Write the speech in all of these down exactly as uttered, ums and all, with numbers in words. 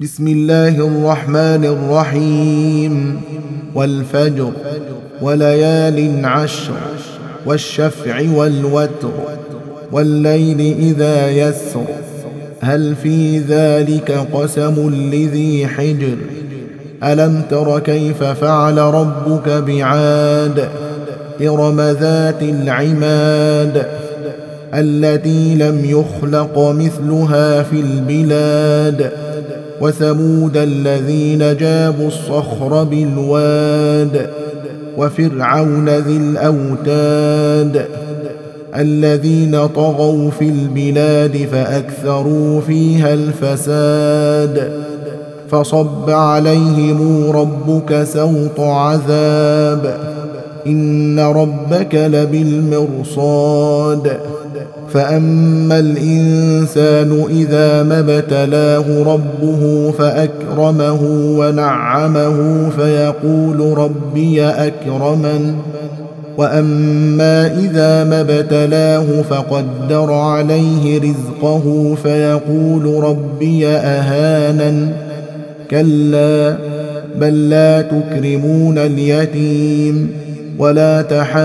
بسم الله الرحمن الرحيم والفجر وليال عشر والشفع والوتر والليل إذا يسر هل في ذلك قسم لذي حجر ألم تر كيف فعل ربك بعاد إرم ذات العماد التي لم يخلق مثلها في البلاد وثمود الذين جابوا الصخر بالواد وفرعون ذي الأوتاد الذين طغوا في البلاد فأكثروا فيها الفساد فصب عليهم ربك سوط عذاب إن ربك لبالمرصاد فأما الإنسان إذا ما ابتلاه ربه فأكرمه ونعمه فيقول ربي أكرمن وأما إذا ما ابتلاه فقدر عليه رزقه فيقول ربي أهانن كلا بل لا تكرمون اليتيم ولا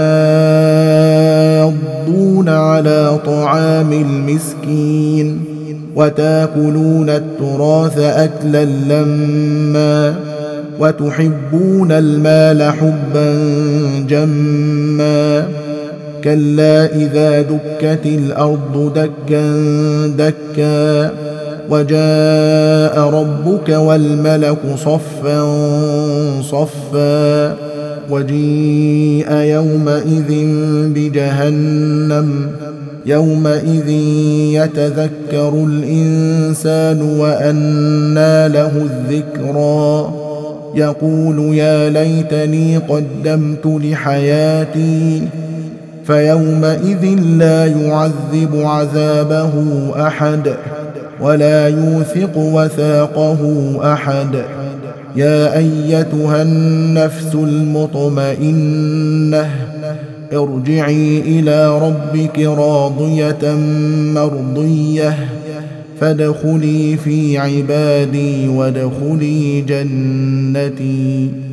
تحاضون على طعام المسكين وتاكلون التراث أكلا لما وتحبون المال حبا جما كلا إذا دكت الأرض دكا دكا وجاء ربك والملك صفا صفا وجيء يومئذ بجهنم يومئذ يتذكر الإنسان وأنى له الذكرى يقول يا ليتني قدمت لحياتي فيومئذ لا يعذب عذابه أحد ولا يوثق وثاقه أحد يا أيتها النفس المطمئنة ارجعي إلى ربك راضية مرضية فادخلي في عبادي وادخلي جنتي.